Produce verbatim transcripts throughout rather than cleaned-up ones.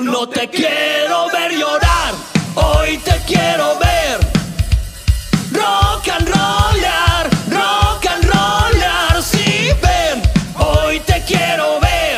No te quiero ver llorar, hoy te quiero ver rock and rollar, rock and rollar, sí, ven, hoy te quiero ver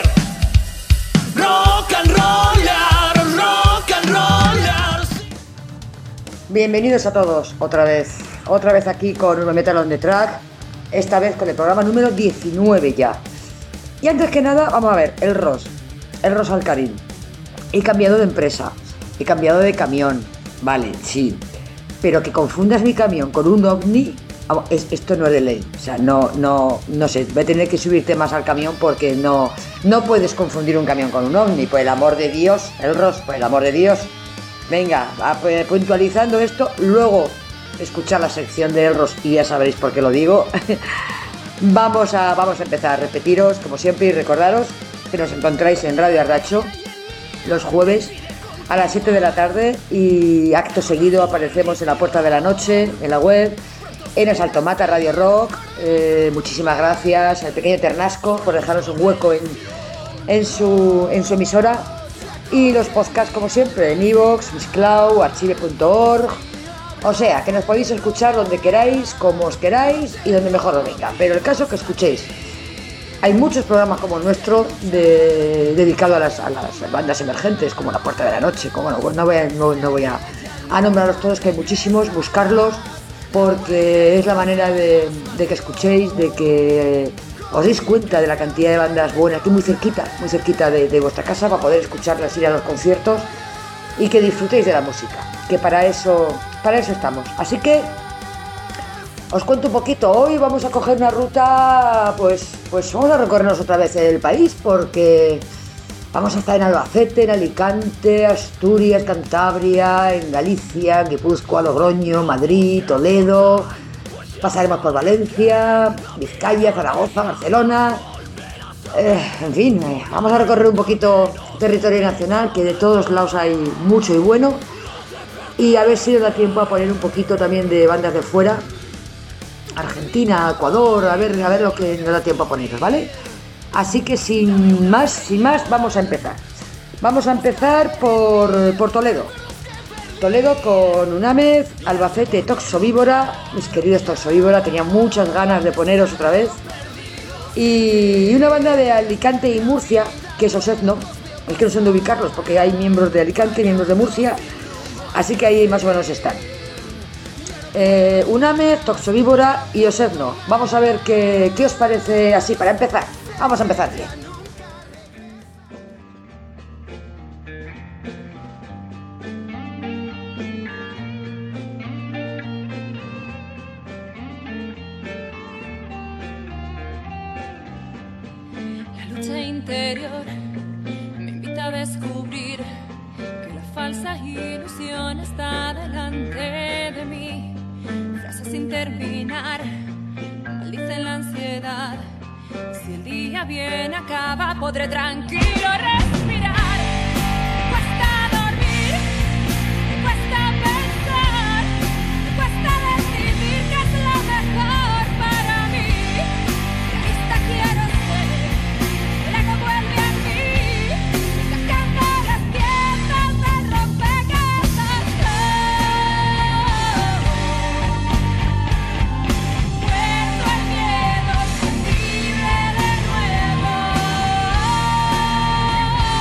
rock and rollar, rock and rollar. Sí. Bienvenidos a todos, otra vez, otra vez aquí con Urban Metal on the Track, esta vez con el programa número diecinueve ya. Y antes que nada, vamos a ver, el Ross, el Ross Alcarín. He cambiado de empresa, he cambiado de camión, vale, sí, pero que confundas mi camión con un ovni, es, esto no es de ley, o sea, no, no, no sé, voy a tener que subirte más al camión porque no, no puedes confundir un camión con un ovni, por el amor de Dios, el Ross, por el amor de Dios. Venga, puntualizando esto, luego escuchar la sección de El Ross y ya sabréis por qué lo digo. vamos, a, vamos a empezar, repetiros, como siempre, y recordaros que nos encontráis en Radio Ardacho los jueves a las siete de la tarde y acto seguido aparecemos en la Puerta de la Noche, en la web, en el Saltomata Radio Rock. Eh, muchísimas gracias al pequeño Ternasco por dejarnos un hueco en, en, su, en su emisora, y los podcasts como siempre en iVoox, Mixcloud, archive punto org, o sea que nos podéis escuchar donde queráis, como os queráis y donde mejor os venga, pero el caso que escuchéis. Hay muchos programas como el nuestro de, dedicado a las, a las bandas emergentes, como La Puerta de la Noche, como no, no voy, a, no, no voy a, a nombrarlos todos, que hay muchísimos, buscarlos, porque es la manera de, de que escuchéis, de que os deis cuenta de la cantidad de bandas buenas, aquí muy cerquita, muy cerquita de, de vuestra casa, para poder escucharlas, ir a los conciertos y que disfrutéis de la música, que para eso, para eso estamos. Así que os cuento un poquito. Hoy vamos a coger una ruta, pues, pues vamos a recorrernos otra vez el país, porque vamos a estar en Albacete, en Alicante, Asturias, Cantabria, en Galicia, en Guipúzcoa, Logroño, Madrid, Toledo. Pasaremos por Valencia, Vizcaya, Zaragoza, Barcelona. Eh, en fin, eh, vamos a recorrer un poquito territorio nacional, que de todos lados hay mucho y bueno. Y a ver si nos da tiempo a poner un poquito también de bandas de fuera. Argentina, Ecuador, a ver, a ver lo que nos da tiempo a poneros, ¿vale? Así que sin más, sin más, vamos a empezar. Vamos a empezar por, por Toledo. Toledo con Unamez, Albacete, Toxovíbora, mis queridos Toxovíbora, tenía muchas ganas de poneros otra vez. Y una banda de Alicante y Murcia, que es Osezno, es que no sé dónde ubicarlos, porque hay miembros de Alicante, miembros de Murcia, así que ahí más o menos están. Eh, Unamez, Toxovíbora y Osezno. Vamos a ver qué, qué os parece así para empezar. Vamos a empezar bien. La lucha interior me invita a descubrir que la falsa ilusión está delante de mí. Frases sin terminar maldicen la ansiedad. Si el día bien acaba, podré tranquilo respirar. Me cuesta dormir, me cuesta pensar, me cuesta decidir qué es lo mejor para mí. Realista quiero ser, el ego vuelve a mí, encajando las piezas del rompecabezas. Muerto el miedo, sensible de nuevo.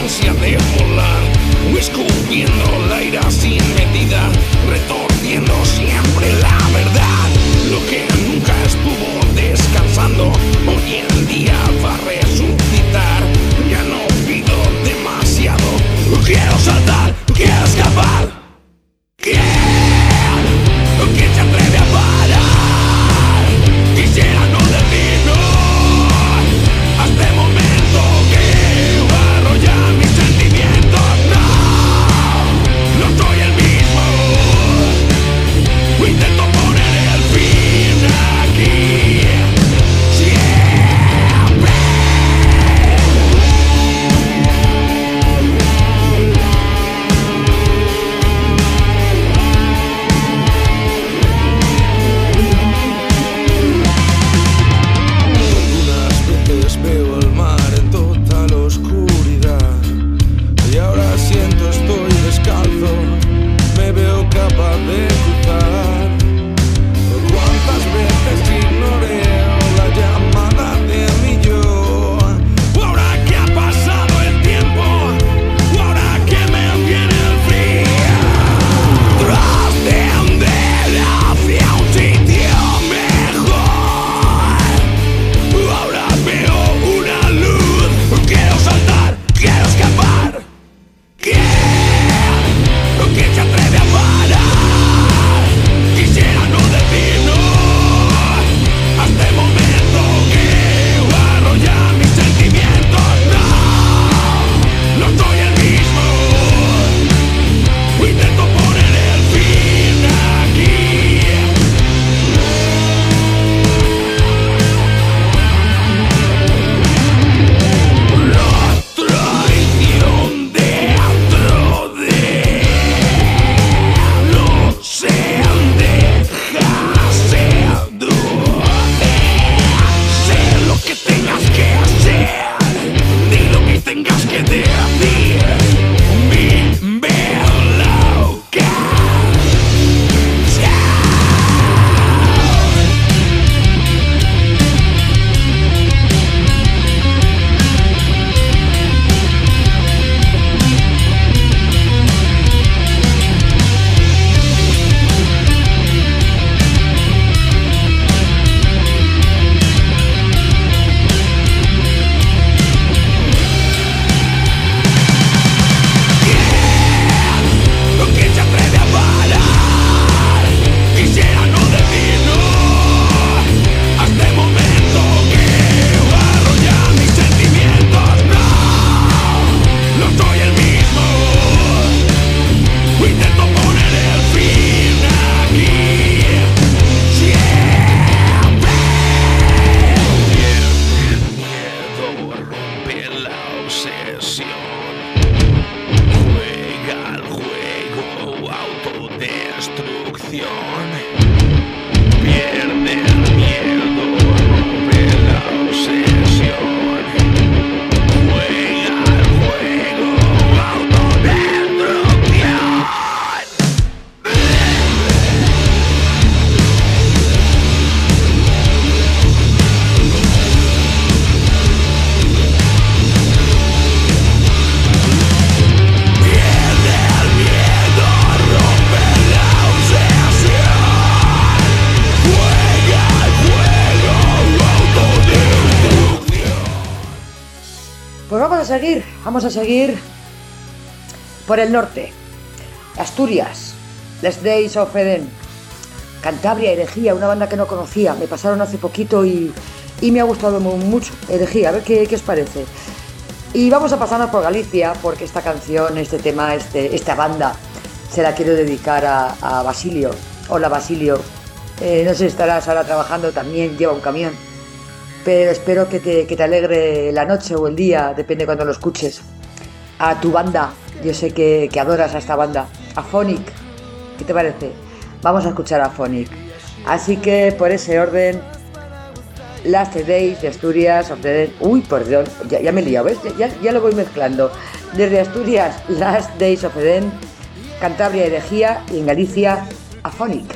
ansia de volar, o escupiendo la ira sin medida, retorciendo siempre la verdad. Lo que nunca estuvo descansando, hoy en día va a resucitar. Ya no pido demasiado, quiero saltar, quiero escapar. ¿Quién? ¿Quién se atreve a parar? Quisiera no decir no a este momento que arrolla mis sentimientos. No, no soy el mismo. Intento poner el fin aquí. Siempre. Algunas veces veo el mar en total oscuridad y ahora siento estoy descalzo, me veo capaz de cruzar. Cuántas veces ignoré la llamada de mi yo. Ahora que ha pasado el tiempo, ahora que me viene el frío, trascender hacia un sitio mejor. Ahora veo una luz, quiero saltar, quiero escapar. ¿Quién? ¿Quién se atreve a parar? Quisiera no decir no a este momento que arrolla mis sentimientos. No, no soy el mismo. Intento poner el fin aquí. La traición dentro de no se deja seducir. Sé lo que tengas que hacer, di lo que tengas que decir. Vive loca. ¿Quién se atreve a parar? Quisiera no decir no a este momento que arrolla mis sentimientos. No, no soy el mismo. Intento poner el fin aquí. Siempre. El miedo rompe la obsesión. Juega al juego, autodestrucción. Pierde el miedo, rompe la obsesión. Juega al juego, autodestrucción. Pierde el miedo, rompe la obsesión. Juega al juego, autodestrucción. Pues vamos a seguir, vamos a seguir por el norte. Asturias, Les Days of Eden. Cantabria, Herejía, una banda que no conocía. Me pasaron hace poquito y, y me ha gustado mu- mucho. Herejía, a ver qué, qué os parece. Y vamos a pasarnos por Galicia, porque esta canción, este tema, este, esta banda, se la quiero dedicar a, a Basilio. Hola Basilio, eh, no sé si estarás ahora trabajando, también lleva un camión, pero espero que te, que te alegre la noche o el día, depende cuando lo escuches. A tu banda, yo sé que, que adoras a esta banda, a Phonic, ¿qué te parece? Vamos a escuchar a Phonic. Así que por ese orden, Last Days de Asturias of the... Uy, perdón, ya, ya me he liado, ¿ves? Ya, ya lo voy mezclando. Desde Asturias, Last Days of Eden, Cantabria, Herejía, y en Galicia, a Phonic.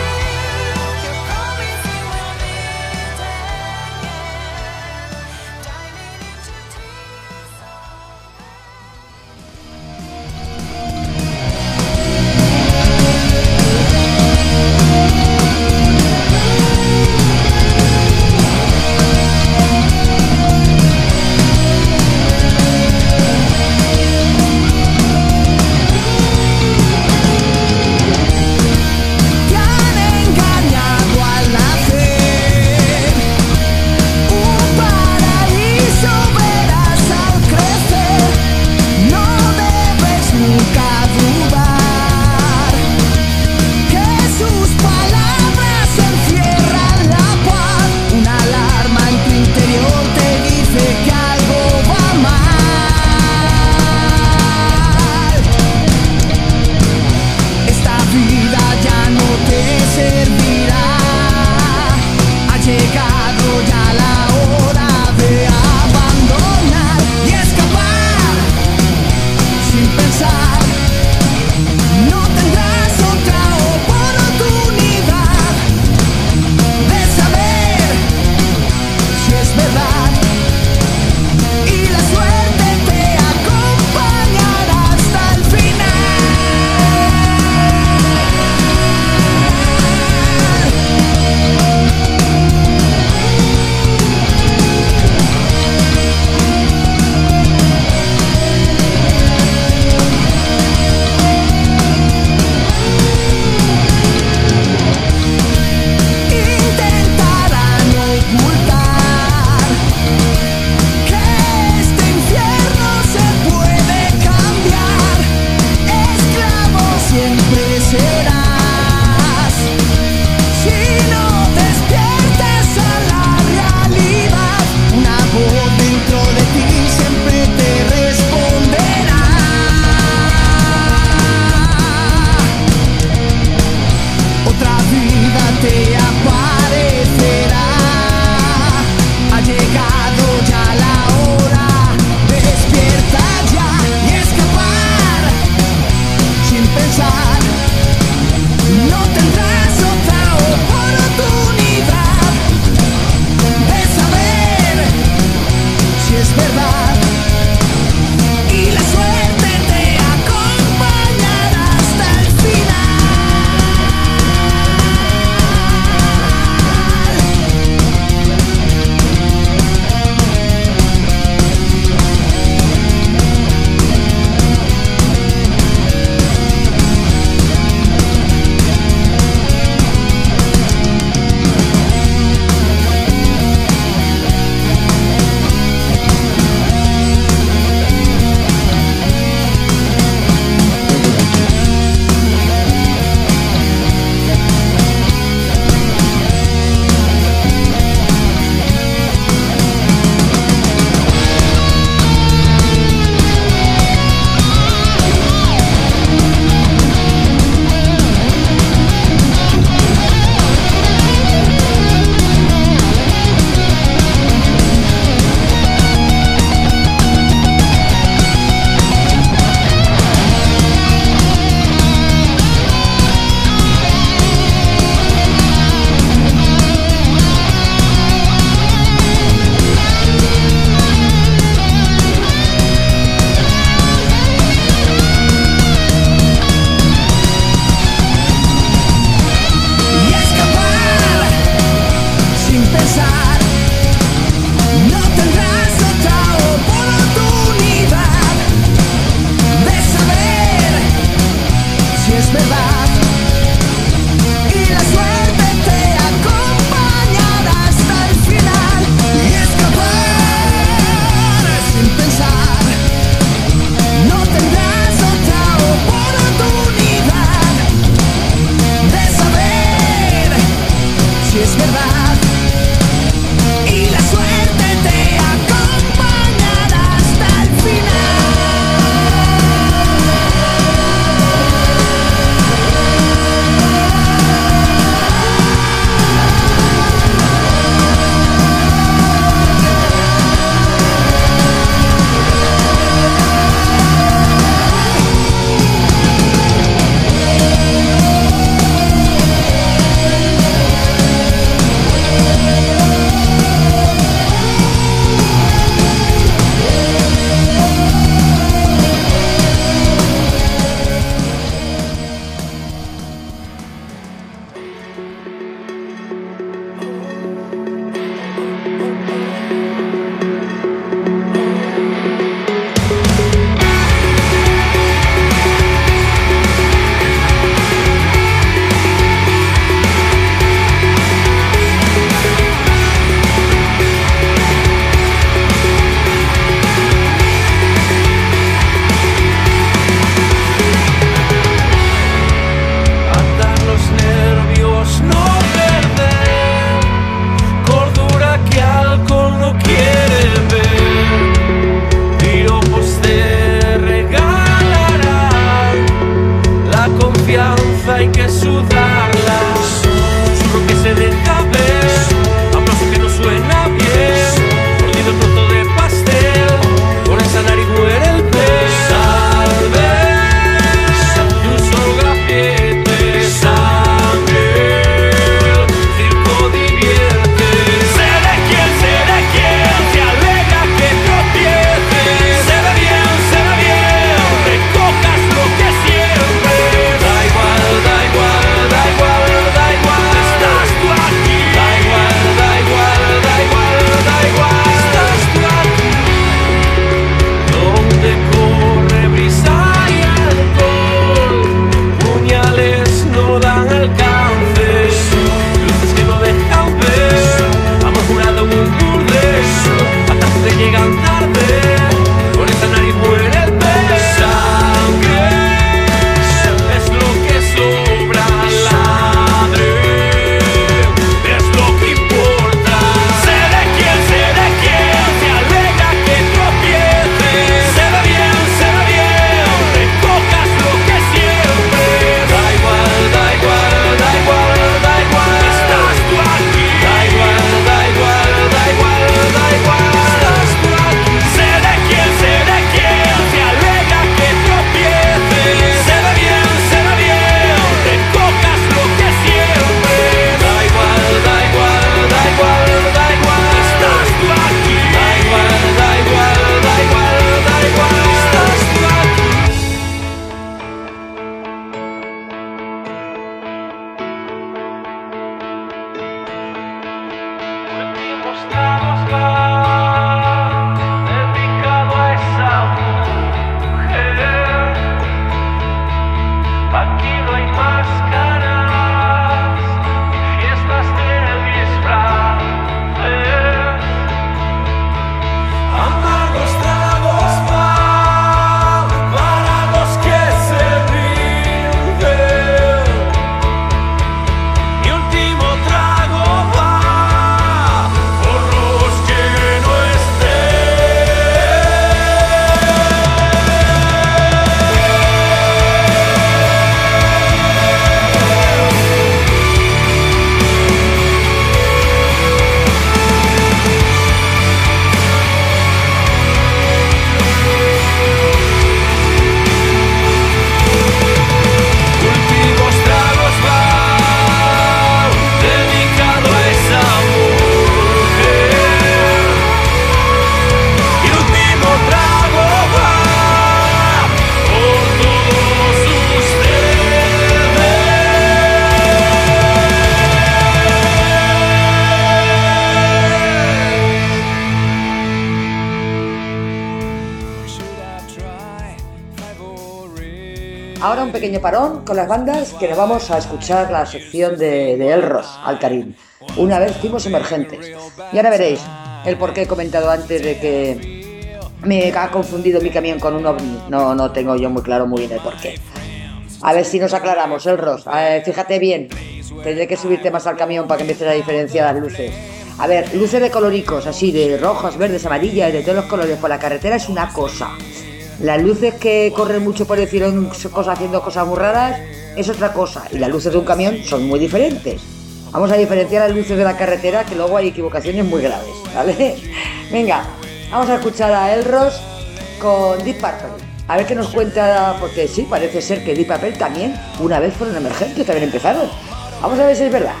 ahora un pequeño parón con las bandas que nos vamos a escuchar la sección de, de El Ros, Altarín. Una vez fuimos emergentes. Y ahora veréis el por qué he comentado antes de que me ha confundido mi camión con un ovni. No, no tengo yo muy claro muy bien el por qué. A ver si nos aclaramos, El Ros. Eh, fíjate bien, tendré que subirte más al camión para que empieces a diferenciar las luces. A ver, luces de coloricos, así de rojas, verdes, amarillas, de todos los colores por la carretera es una cosa. Las luces que corren mucho por decir cosas, haciendo cosas muy raras, es otra cosa. Y las luces de un camión son muy diferentes. Vamos a diferenciar las luces de la carretera, que luego hay equivocaciones muy graves, ¿vale? Venga, vamos a escuchar a El Ros con Deep Purple. A ver qué nos cuenta, porque sí, parece ser que Deep Purple también, una vez fueron emergentes, también empezaron. Vamos a ver si es verdad.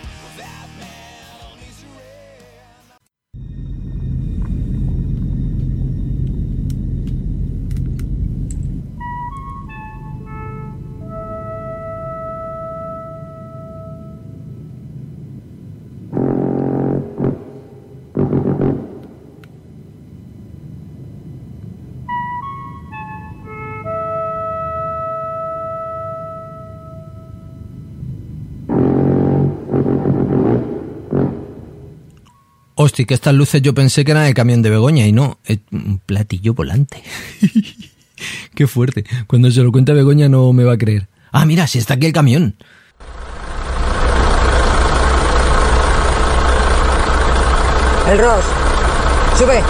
Hostia, que estas luces yo pensé que eran el camión de Begoña y no, es un platillo volante. Qué fuerte. Cuando se lo cuenta Begoña no me va a creer. Ah, mira, si está aquí el camión. El Ros, sube.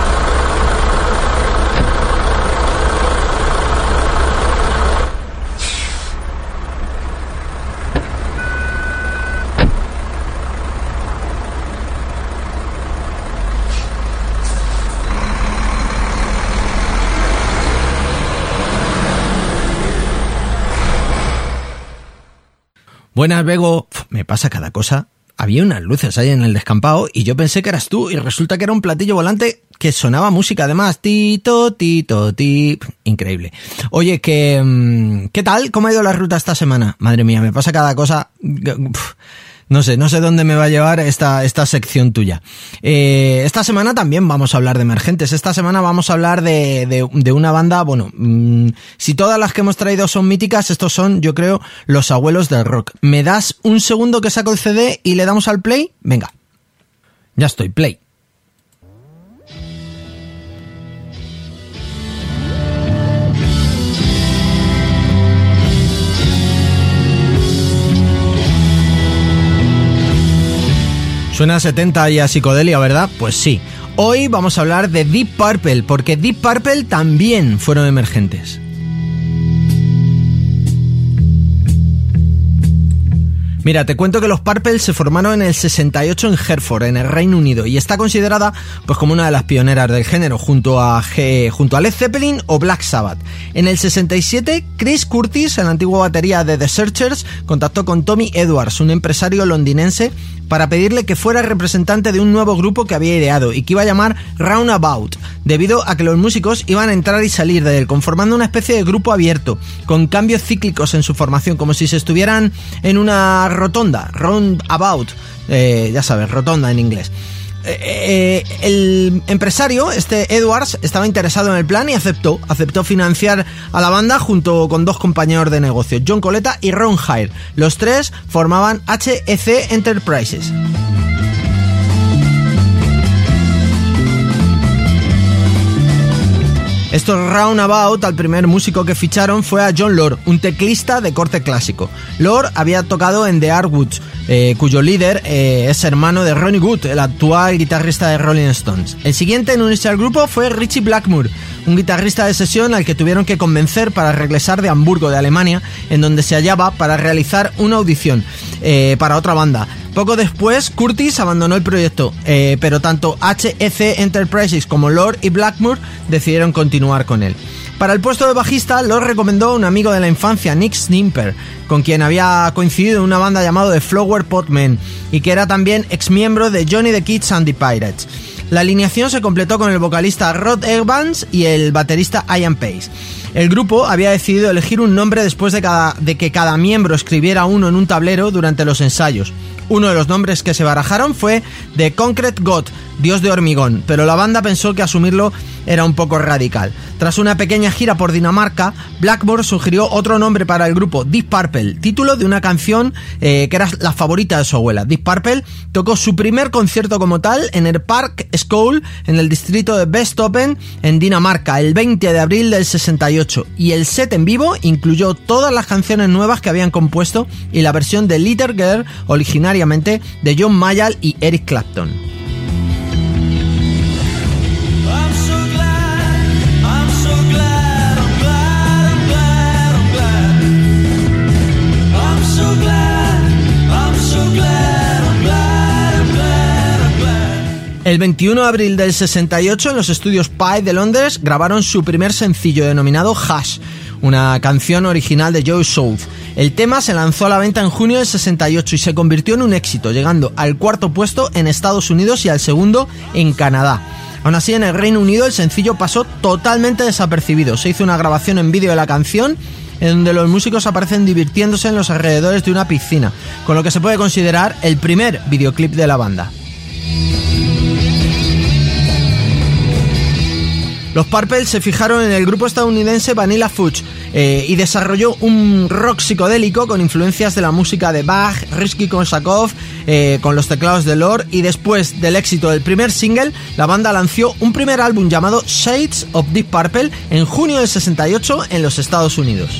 Buenas, Bego. Uf, me pasa cada cosa. Había unas luces ahí en el descampado y yo pensé que eras tú y resulta que era un platillo volante que sonaba música además. Tito, tito, ti. Increíble. Oye, que ¿qué tal? ¿Cómo ha ido la ruta esta semana? Madre mía, me pasa cada cosa. Uf. No sé, no sé dónde me va a llevar esta, esta sección tuya. Eh, esta semana también vamos a hablar de emergentes. Esta semana vamos a hablar de, de, de una banda, bueno, mmm, si todas las que hemos traído son míticas, estos son, yo creo, los abuelos del rock. ¿Me das un segundo que saco el C D y le damos al play? Venga. Ya estoy, play. Suena a setenta y a psicodelia, ¿verdad? Pues sí. Hoy vamos a hablar de Deep Purple, porque Deep Purple también fueron emergentes. Mira, te cuento que los Purple se formaron en el sesenta y ocho en Hertford, en el Reino Unido, y está considerada pues como una de las pioneras del género, junto a, G, junto a Led Zeppelin o Black Sabbath. En el sesenta y siete, Chris Curtis, el antiguo batería de The Searchers, contactó con Tommy Edwards, un empresario londinense, para pedirle que fuera representante de un nuevo grupo que había ideado y que iba a llamar Roundabout, debido a que los músicos iban a entrar y salir de él, conformando una especie de grupo abierto, con cambios cíclicos en su formación, como si se estuvieran en una rotonda, roundabout, eh, ya sabes, rotonda en inglés. Eh, eh, el empresario, este Edwards, estaba interesado en el plan y aceptó, aceptó financiar a la banda junto con dos compañeros de negocio, John Coletta y Ron Hire. Los tres formaban H E C Enterprises. Estos Roundabout, al primer músico que ficharon fue a John Lord, un teclista de corte clásico. Lord había tocado en The Hardwoods, eh, cuyo líder eh, es hermano de Ronnie Wood, el actual guitarrista de Rolling Stones. El siguiente en unirse al grupo fue Richie Blackmore, un guitarrista de sesión al que tuvieron que convencer para regresar de Hamburgo, de Alemania, en donde se hallaba para realizar una audición eh, para otra banda. Poco después, Curtis abandonó el proyecto, eh, pero tanto H E C Enterprises como Lord y Blackmore decidieron continuar con él. Para el puesto de bajista, Lord recomendó a un amigo de la infancia, Nick Snimper, con quien había coincidido en una banda llamada The Flower Pot Men, y que era también ex miembro de Johnny the Kids and the Pirates. La alineación se completó con el vocalista Rod Evans y el baterista Ian Pace. El grupo había decidido elegir un nombre después de, cada, de que cada miembro escribiera uno en un tablero durante los ensayos. Uno de los nombres que se barajaron fue The Concrete God, Dios de hormigón, pero la banda pensó que asumirlo era un poco radical. Tras una pequeña gira por Dinamarca, Blackmore sugirió otro nombre para el grupo, Deep Purple, título de una canción eh, que era la favorita de su abuela. Deep Purple tocó su primer concierto como tal en el Park School, en el distrito de Vesthopen, en Dinamarca, el veinte de abril del sesenta y ocho, y el set en vivo incluyó todas las canciones nuevas que habían compuesto y la versión de Little Girl, originariamente de John Mayall y Eric Clapton. El veintiuno de abril del sesenta y ocho, en los estudios Pye de Londres, grabaron su primer sencillo denominado Hush, una canción original de Joe South. El tema se lanzó a la venta en junio del sesenta y ocho y se convirtió en un éxito, llegando al cuarto puesto en Estados Unidos y al segundo en Canadá. Aún así, en el Reino Unido el sencillo pasó totalmente desapercibido. Se hizo una grabación en vídeo de la canción, en donde los músicos aparecen divirtiéndose en los alrededores de una piscina, con lo que se puede considerar el primer videoclip de la banda. Los Purple se fijaron en el grupo estadounidense Vanilla Fudge eh, y desarrolló un rock psicodélico con influencias de la música de Bach, Rimsky-Korsakov, eh, con los teclados de Lord, y después del éxito del primer single, la banda lanzó un primer álbum llamado Shades of Deep Purple en junio del sesenta y ocho en los Estados Unidos.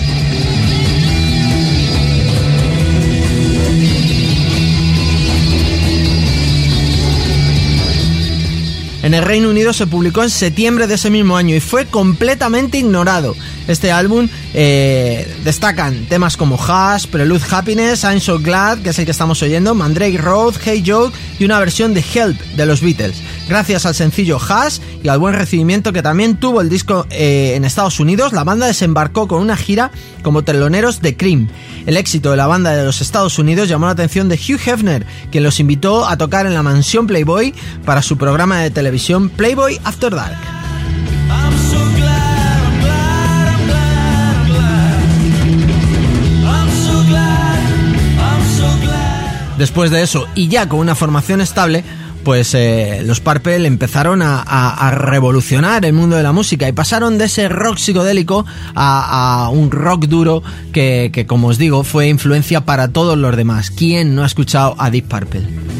En el Reino Unido se publicó en septiembre de ese mismo año y fue completamente ignorado. Este álbum eh, destacan temas como Hush, Prelude Happiness, I'm So Glad, que es el que estamos oyendo, Mandrake Road, Hey Joe y una versión de Help de los Beatles. Gracias al sencillo Hush y al buen recibimiento que también tuvo el disco eh, en Estados Unidos, la banda desembarcó con una gira como teloneros de Cream. El éxito de la banda de los Estados Unidos llamó la atención de Hugh Hefner, quien los invitó a tocar en la mansión Playboy para su programa de televisión Playboy After Dark. Después de eso, y ya con una formación estable, pues eh, los Purple empezaron a, a, a revolucionar el mundo de la música y pasaron de ese rock psicodélico a, a un rock duro que, que, como os digo, fue influencia para todos los demás. ¿Quién no ha escuchado a Deep Purple?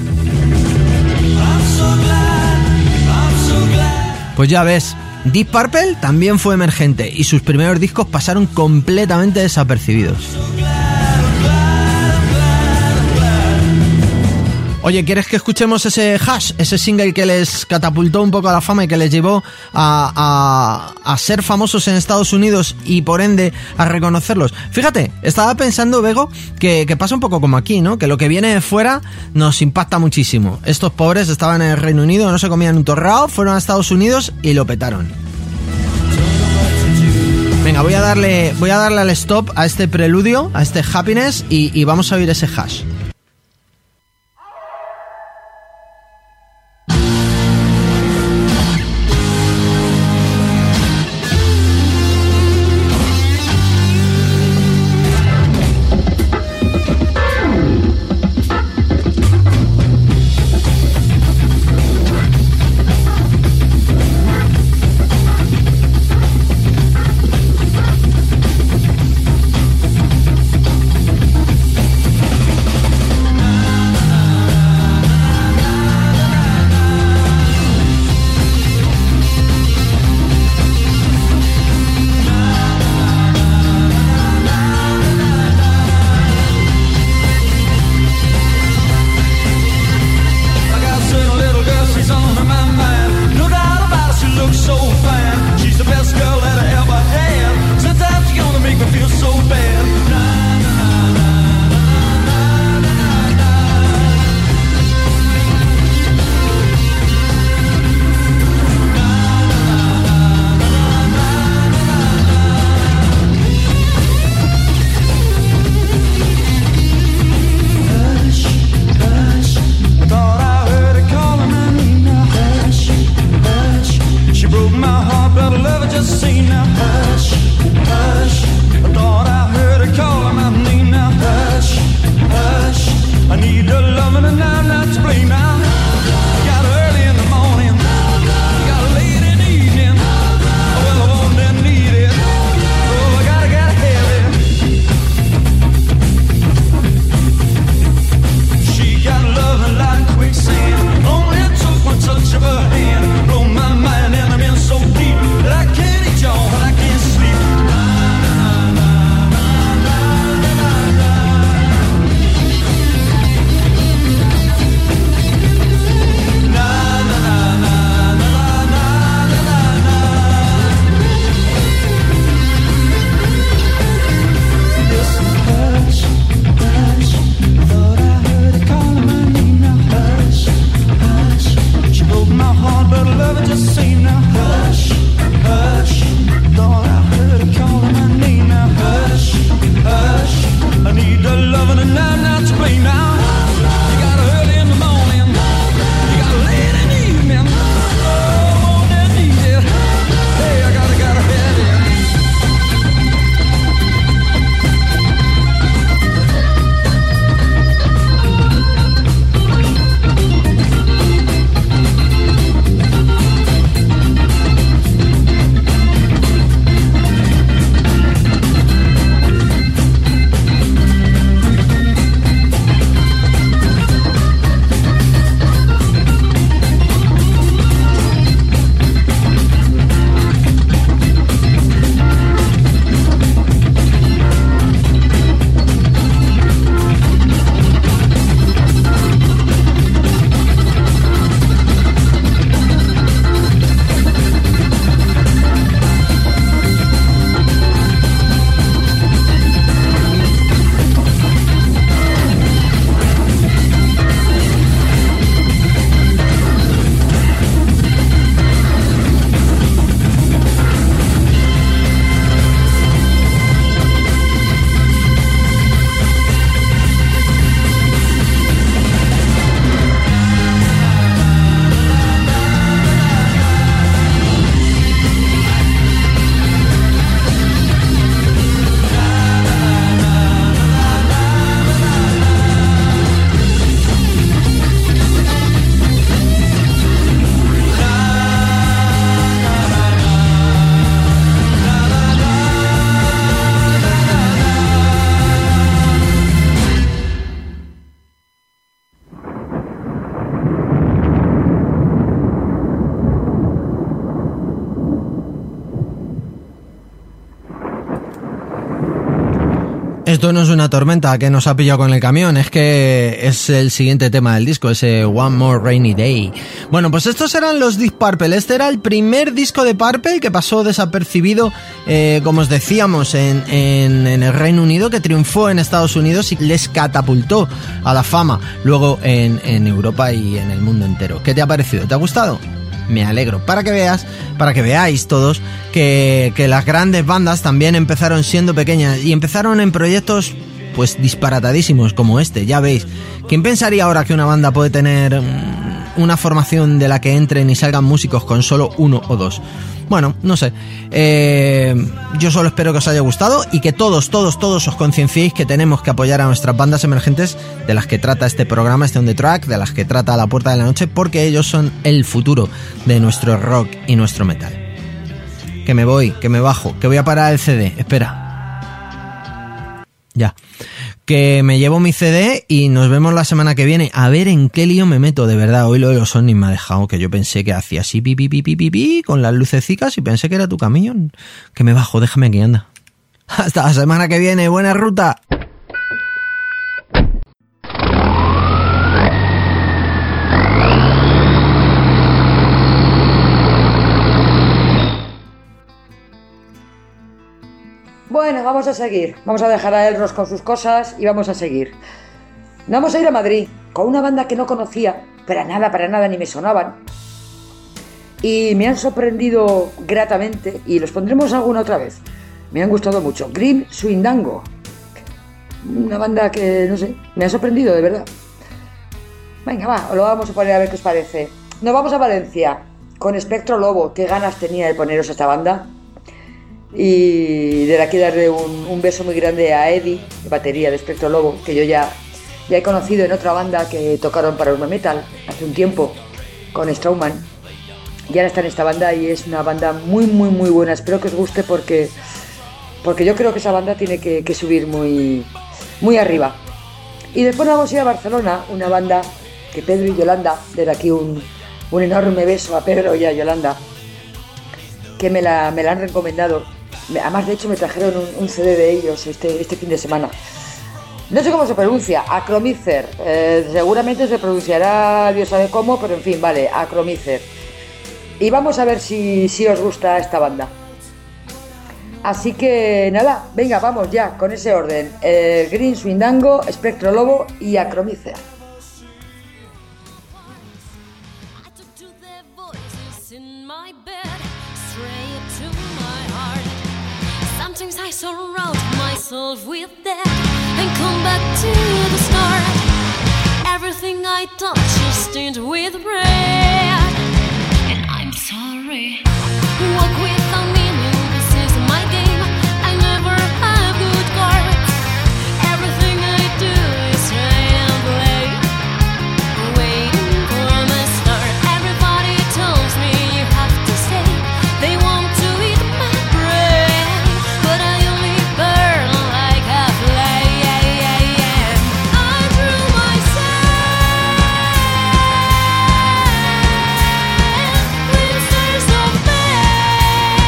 Pues ya ves, Deep Purple también fue emergente y sus primeros discos pasaron completamente desapercibidos. Oye, ¿quieres que escuchemos ese Hush, ese single que les catapultó un poco a la fama y que les llevó a, a, a ser famosos en Estados Unidos y por ende a reconocerlos? Fíjate, estaba pensando, Bego, que, que pasa un poco como aquí, ¿no? Que lo que viene de fuera nos impacta muchísimo. Estos pobres estaban en el Reino Unido, no se comían un torrao, fueron a Estados Unidos y lo petaron. Venga, voy a darle, voy a darle al stop a este preludio, a este Happiness y, y vamos a oír ese Hush. Got early in the morning, got late in the evening. Esto no es una tormenta que nos ha pillado con el camión, es que es el siguiente tema del disco, ese One More Rainy Day. Bueno, pues estos eran los Deep Purple. Este era el primer disco de Purple que pasó desapercibido, eh, como os decíamos, en, en, en el Reino Unido, que triunfó en Estados Unidos y les catapultó a la fama luego en, en Europa y en el mundo entero. ¿Qué te ha parecido? ¿Te ha gustado? Me alegro, para que veas, para que veáis todos que, que las grandes bandas también empezaron siendo pequeñas y empezaron en proyectos pues disparatadísimos como este, ya veis. ¿Quién pensaría ahora que una banda puede tener una formación de la que entren y salgan músicos con solo uno o dos? Bueno, no sé, eh, yo solo espero que os haya gustado y que todos, todos, todos os concienciéis que tenemos que apoyar a nuestras bandas emergentes, de las que trata este programa, este On The Track, de las que trata La Puerta de la Noche, porque ellos son el futuro de nuestro rock y nuestro metal. Que me voy, que me bajo, que voy a parar el C D, espera. Ya. Que me llevo mi C D y nos vemos la semana que viene. A ver en qué lío me meto, de verdad. Hoy lo de los Sony me ha dejado, que yo pensé que hacía así pi, pi, pi, pi, pi, pi, con las lucecicas y pensé que era tu camión. Que me bajo, déjame aquí, anda. Hasta la semana que viene, buena ruta. Bueno, vamos a seguir. Vamos a dejar a Elros con sus cosas y vamos a seguir. Vamos a ir a Madrid con una banda que no conocía, para nada, para nada, ni me sonaban. Y me han sorprendido gratamente y los pondremos alguna otra vez. Me han gustado mucho. Grim Swindango. Una banda que, no sé, me ha sorprendido, de verdad. Venga, va, lo vamos a poner a ver qué os parece. Nos vamos a Valencia con Espectro Lobo. Qué ganas tenía de poneros a esta banda. Y de aquí darle un, un beso muy grande a Eddie, de batería de Espectro Lobo, que yo ya, ya he conocido en otra banda que tocaron para Urban Metal hace un tiempo, con Strauman. Y ahora está en esta banda y es una banda muy, muy, muy buena. Espero que os guste porque, porque yo creo que esa banda tiene que, que subir muy, muy arriba. Y después nos vamos a ir a Barcelona, una banda que Pedro y Yolanda, desde aquí un, un enorme beso a Pedro y a Yolanda, que me la, me la han recomendado. Además, de hecho, me trajeron un, un C D de ellos este, este fin de semana. No sé cómo se pronuncia, Acromizer. Eh, seguramente se pronunciará, Dios sabe cómo, pero en fin, vale, Acromizer. Y vamos a ver si, si os gusta esta banda. Así que nada, venga, vamos ya, con ese orden. Eh, Grim Swindango, Espectro Lobo y Acromizer. Sometimes I surround myself with that and come back to the start. Everything I touch is stained with red, and I'm sorry. Walk without meaning, this is my game. I never have good cards. Everything I do is try and play, waiting for my start. Everybody tells me you have to stay. They want to eat my brain, but I only burn like a flame. I drew myself with stars of pain.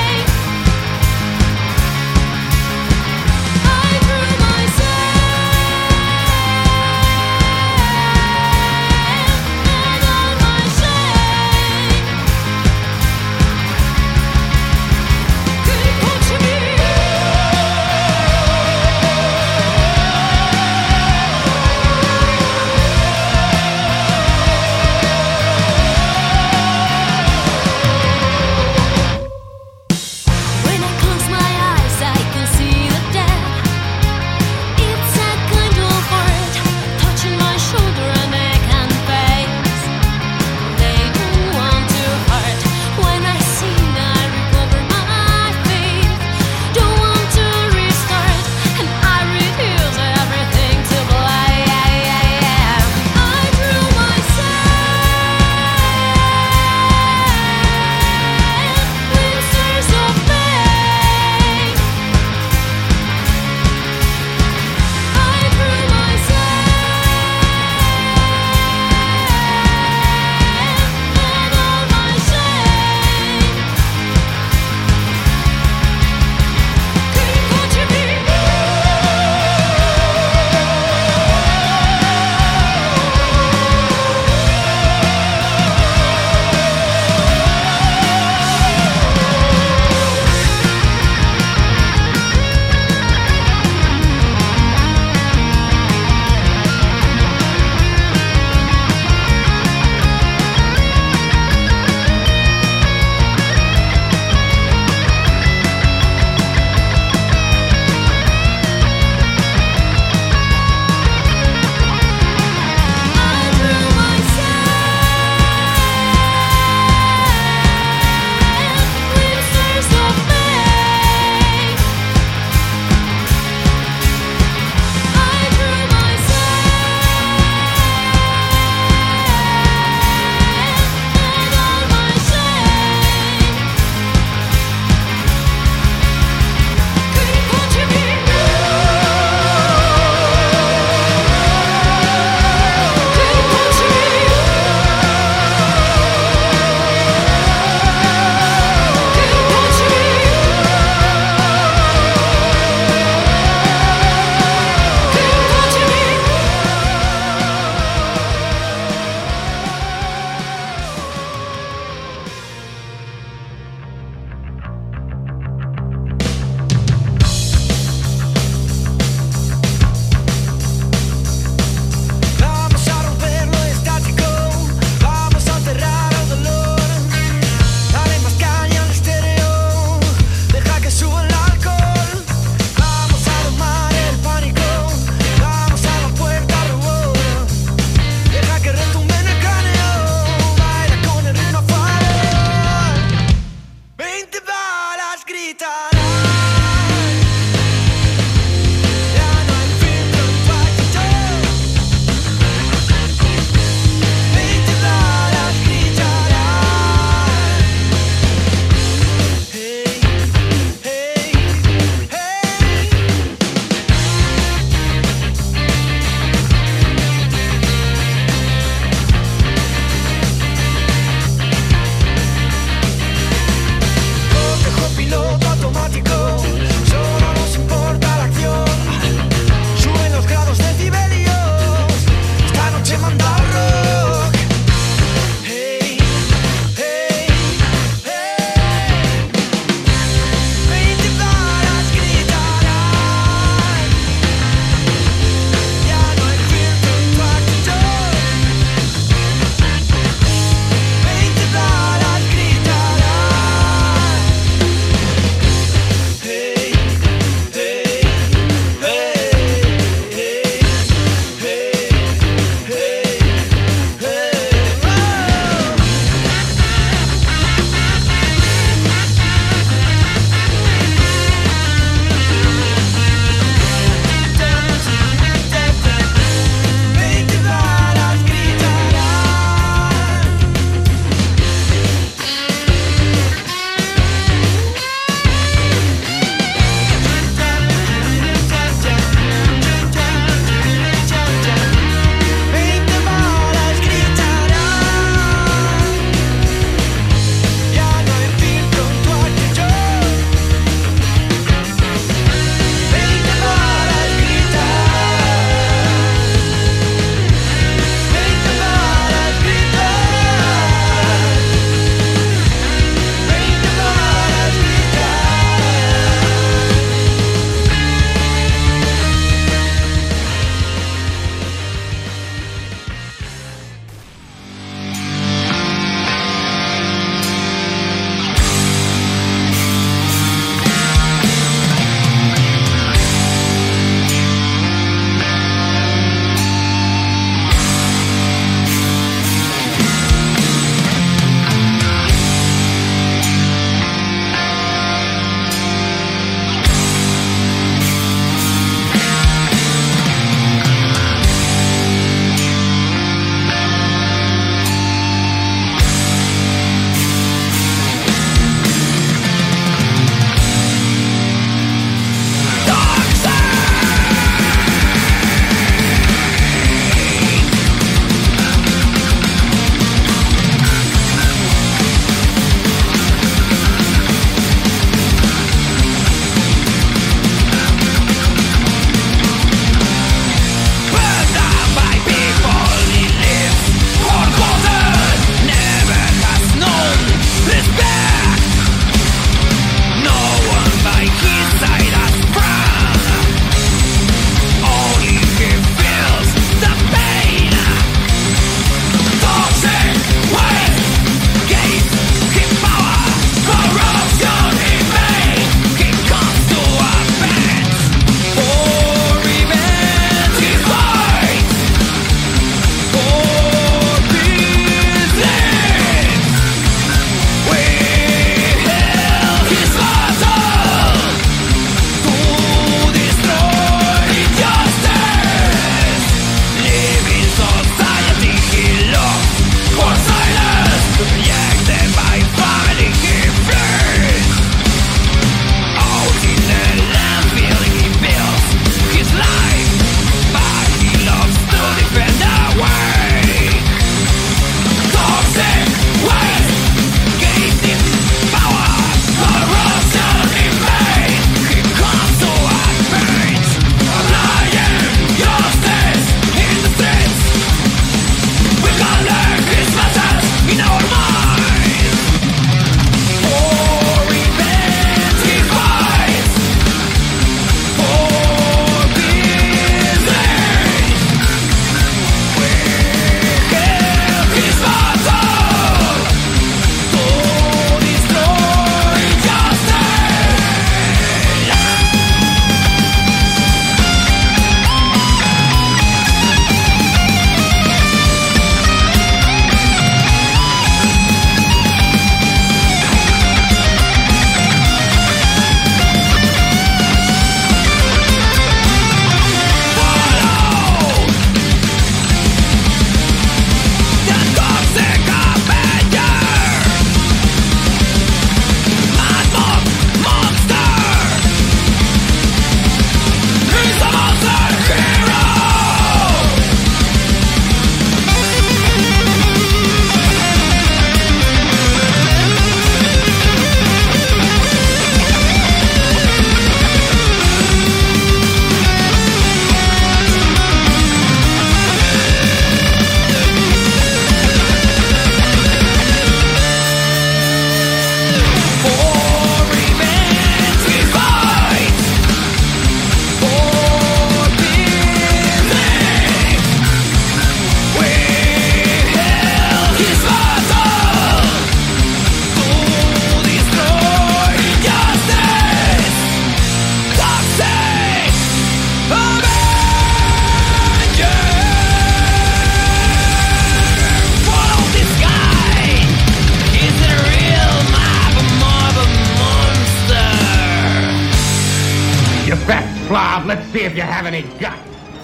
slob. Let's see if you have any guts.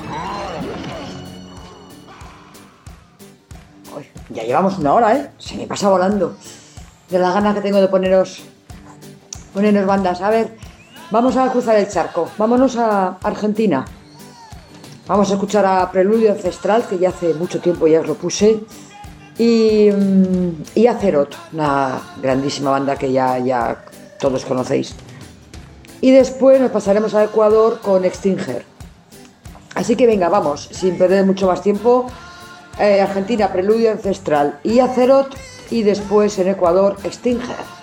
Uy, ya llevamos una hora, ¿eh? Se me pasa volando. De las ganas que tengo de poneros, ponernos bandas. A ver, vamos a cruzar el charco. Vámonos a Argentina. Vamos a escuchar a Preludio Ancestral, que ya hace mucho tiempo ya os lo puse. Y, y a Cerot, una grandísima banda que ya, ya todos conocéis. Y después nos pasaremos a Ecuador con Extinger. Así que venga, vamos, sin perder mucho más tiempo. Eh, Argentina, Preludio Ancestral y a Cerot. Y después en Ecuador, Extinger.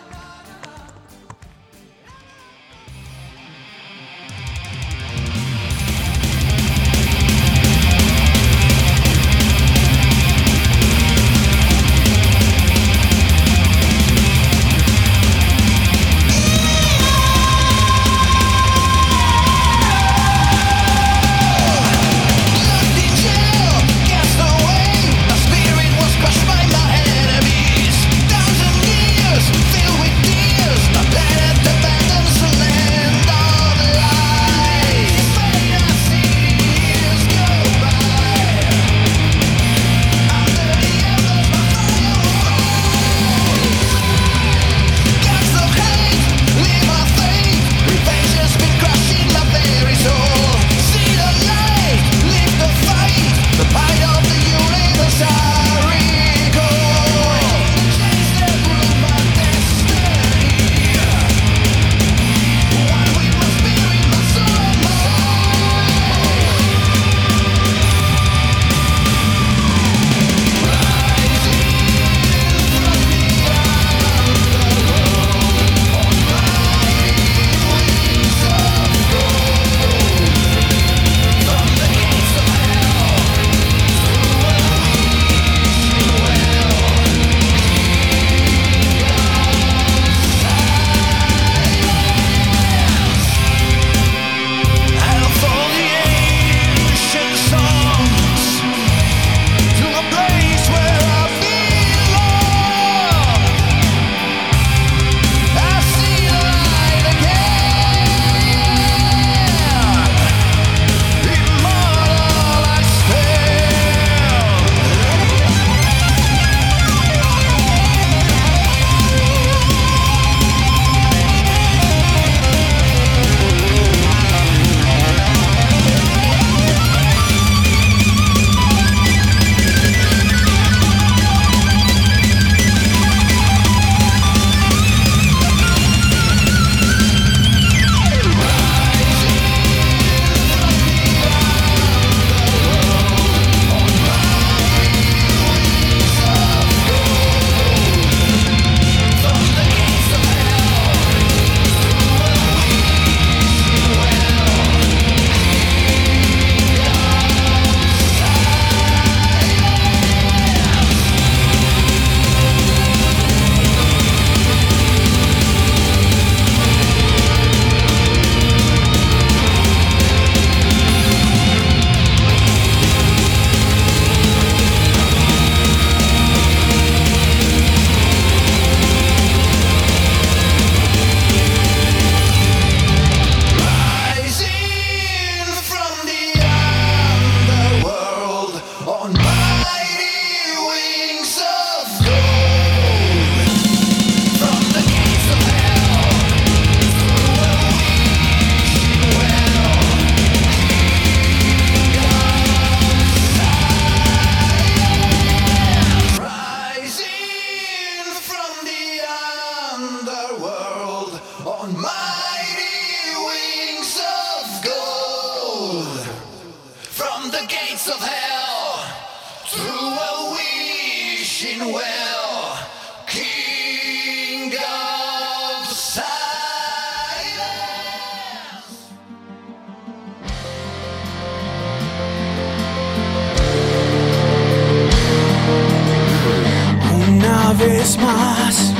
Vez más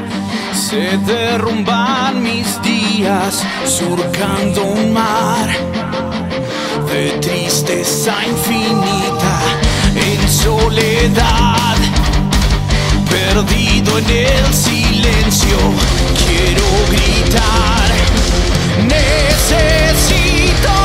se derrumban mis días surcando un mar de tristeza infinita en soledad, perdido en el silencio. Quiero gritar, necesito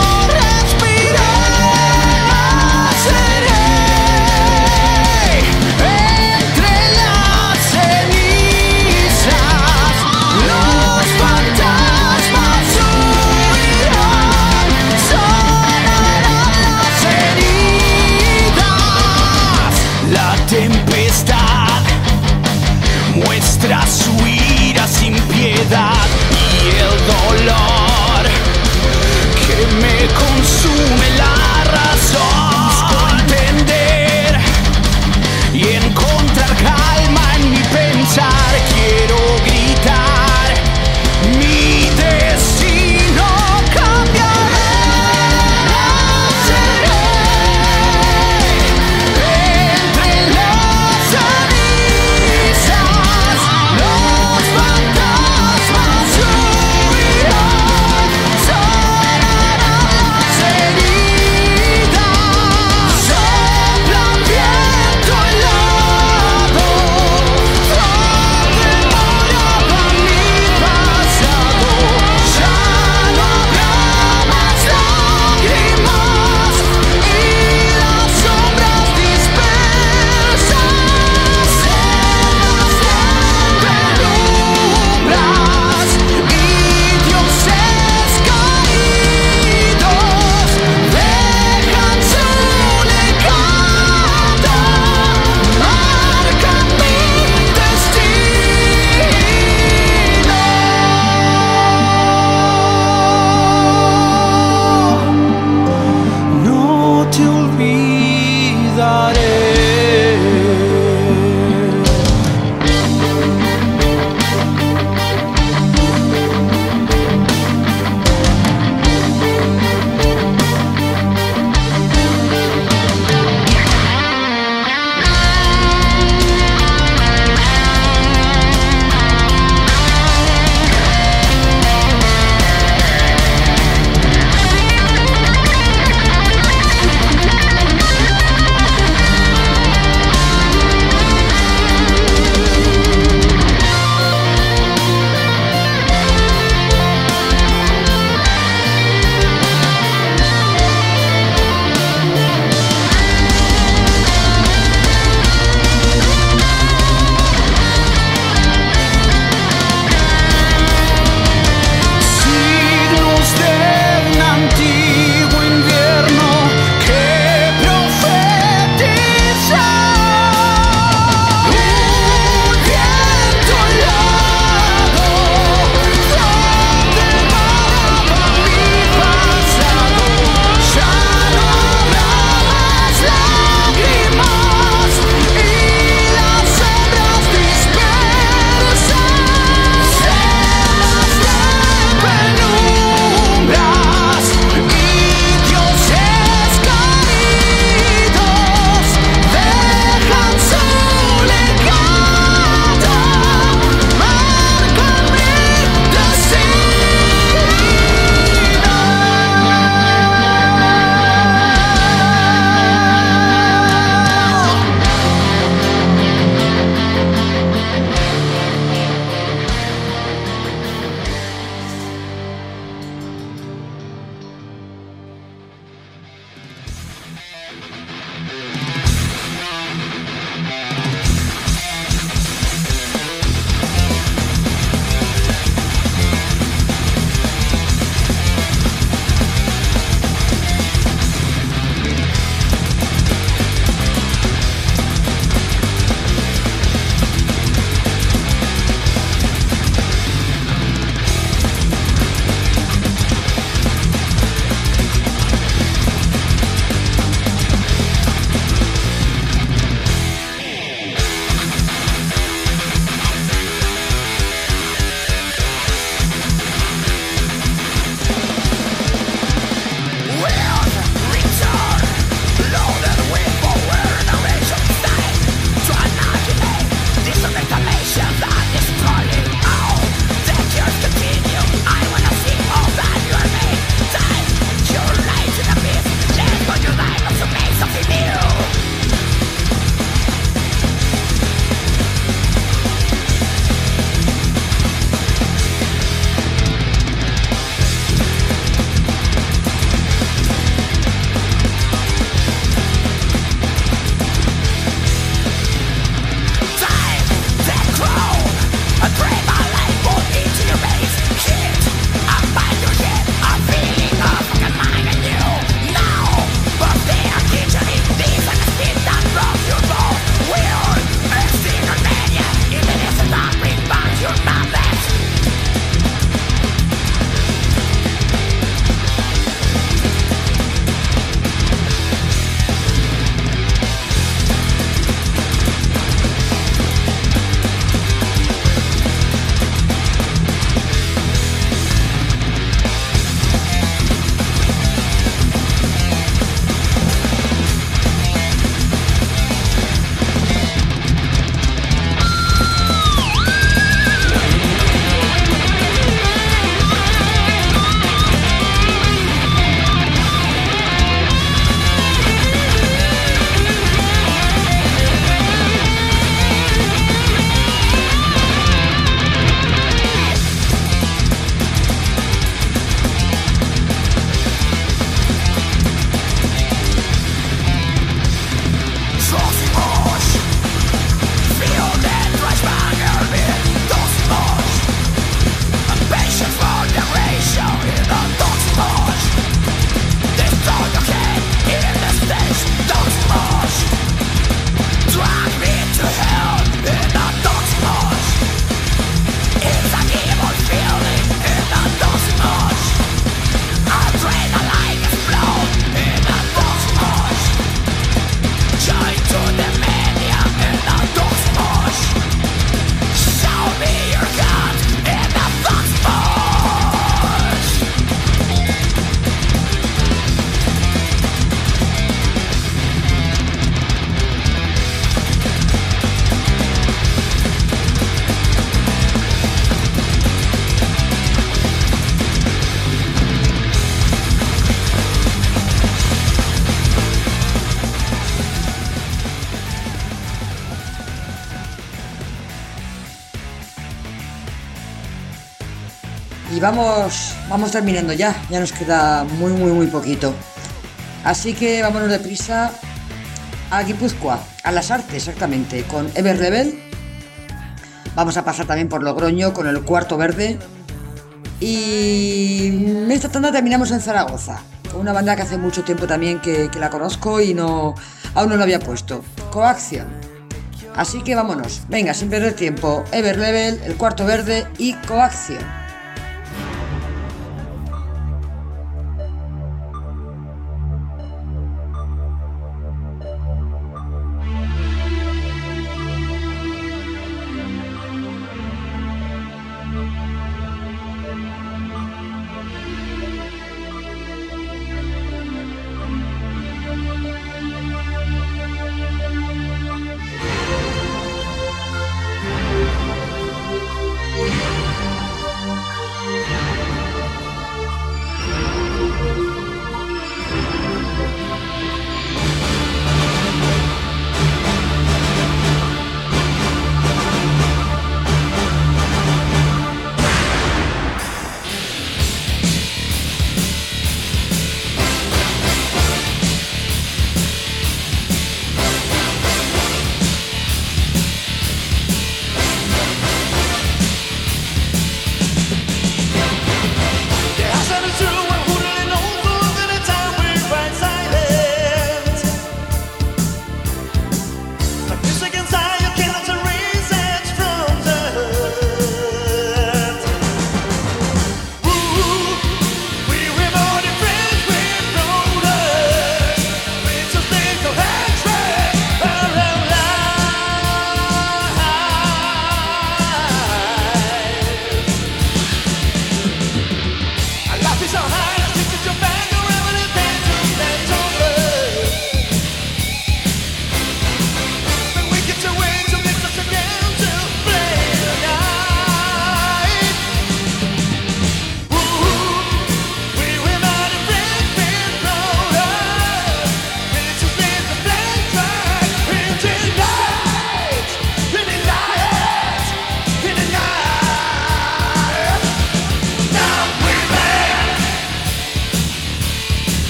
vamos, vamos terminando ya, ya nos queda muy muy muy poquito. Así que vámonos deprisa a Guipúzcoa, a Las Artes exactamente, con Ever Rebel. Vamos a pasar también por Logroño con el Cuarto Verde. Y esta tanda terminamos en Zaragoza, con una banda que hace mucho tiempo también que, que la conozco y no, aún no lo había puesto, Coacción. Así que vámonos, venga, sin perder tiempo, Ever Rebel, el Cuarto Verde y Coacción.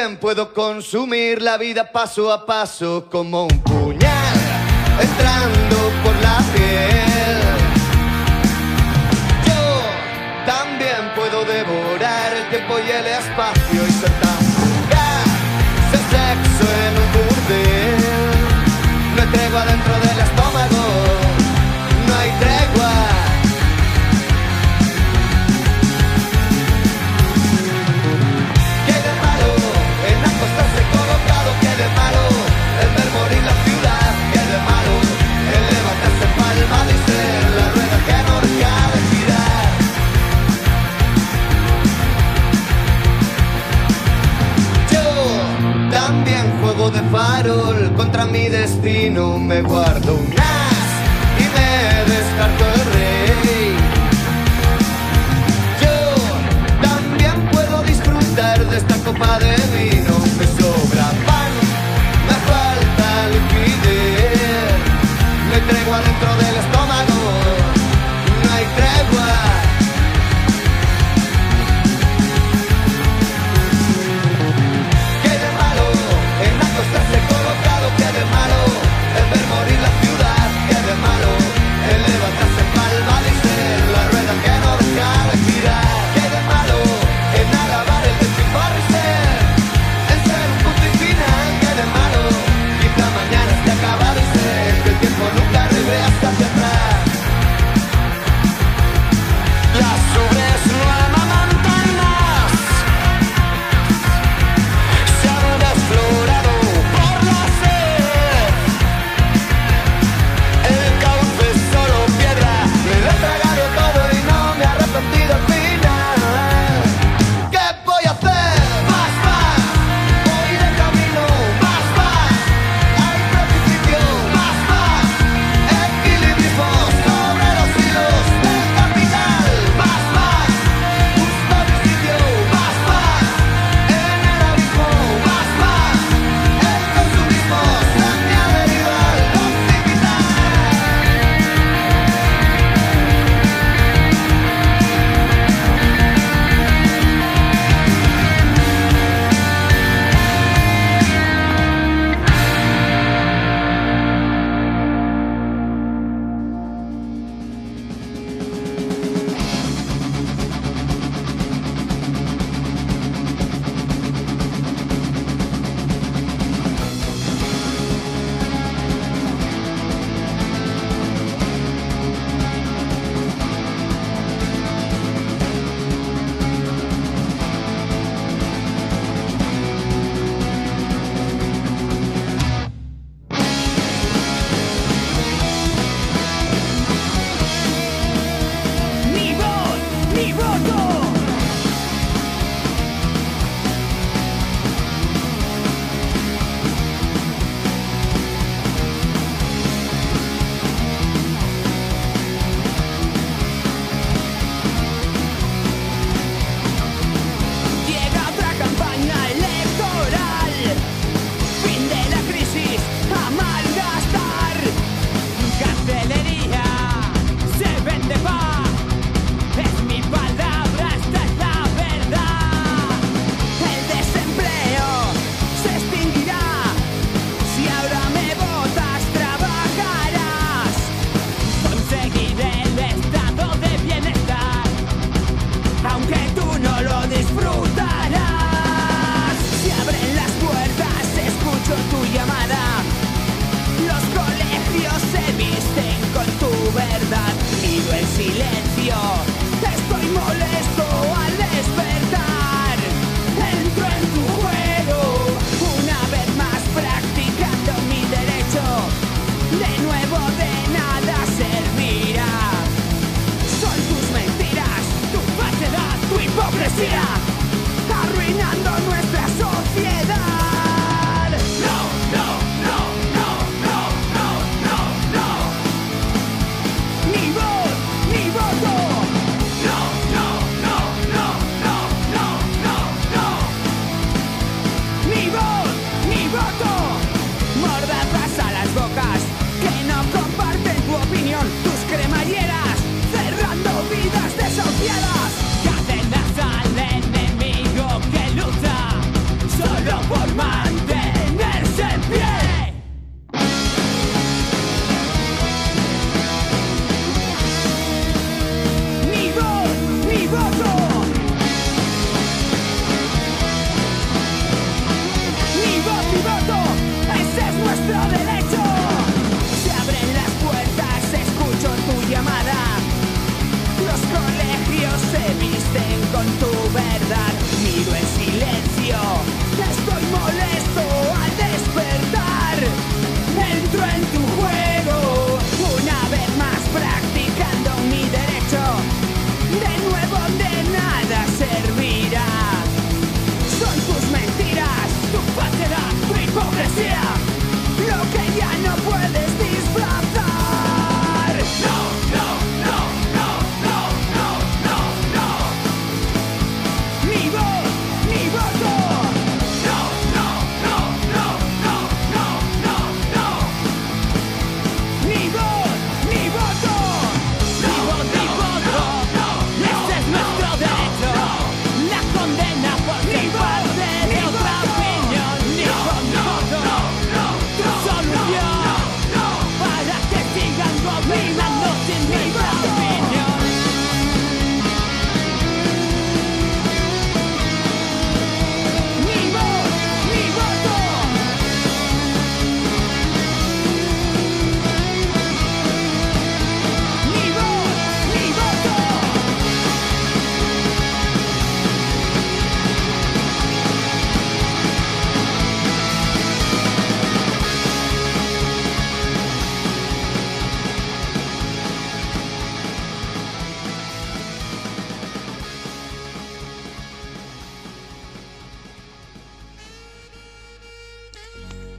También puedo consumir la vida paso a paso como un puñal entrando por la piel. Yo también puedo devorar el tiempo y el espacio y ser tan fugaz, ser sexo en un burdel. No hay tregua dentro del estómago, no hay tregua. ¿Qué de malo en acostarse colocado? ¿Qué de malo en ver morir la ciudad? ¿Qué de malo en levantarse palmado y ser la rueda que no deja de girar? Yo también juego de farol contra mi destino, me guardo un as y me descarto el rey. Yo también puedo disfrutar de esta copa de vino, me sobra pan, me falta liquidez, no hay tregua dentro del estómago, no hay tregua. ¿Qué de malo en acostarse colocado? ¿Qué de malo en ver morir la ciudad? ¿Qué de malo en levantarse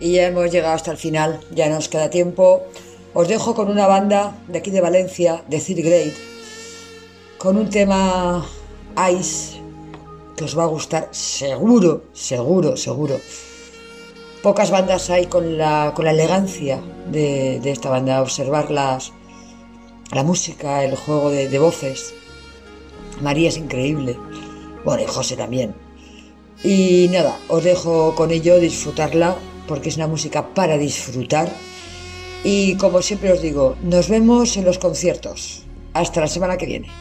y ya hemos llegado hasta el final, ya nos queda tiempo. Os dejo con una banda de aquí de Valencia, de Third Grade, con un tema Ice que os va a gustar seguro, seguro, seguro. Pocas bandas hay con la, con la elegancia de, de esta banda, observar las, la música, el juego de, de voces. María es increíble, bueno, y José también. Y nada, os dejo con ello, disfrutarla, porque es una música para disfrutar. Y como siempre os digo, nos vemos en los conciertos. Hasta la semana que viene.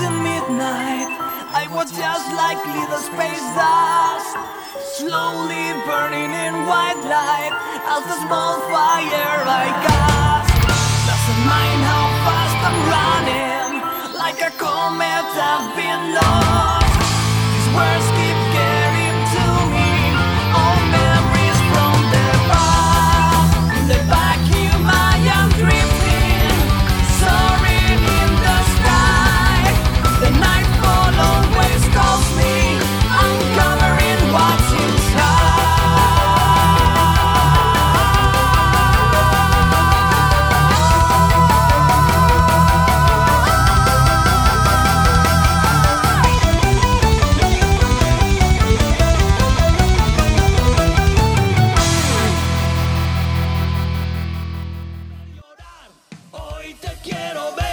in midnight, I was just like little space dust, slowly burning in white light as the small fire I cast. Doesn't mind how fast I'm running, like a comet I've been lost. These words keep getting to me, all memories from the past. In the vacuum I am drifting, soaring in the sky. The nightfall always calls me, uncovering what's inside. Hoy te quiero ver.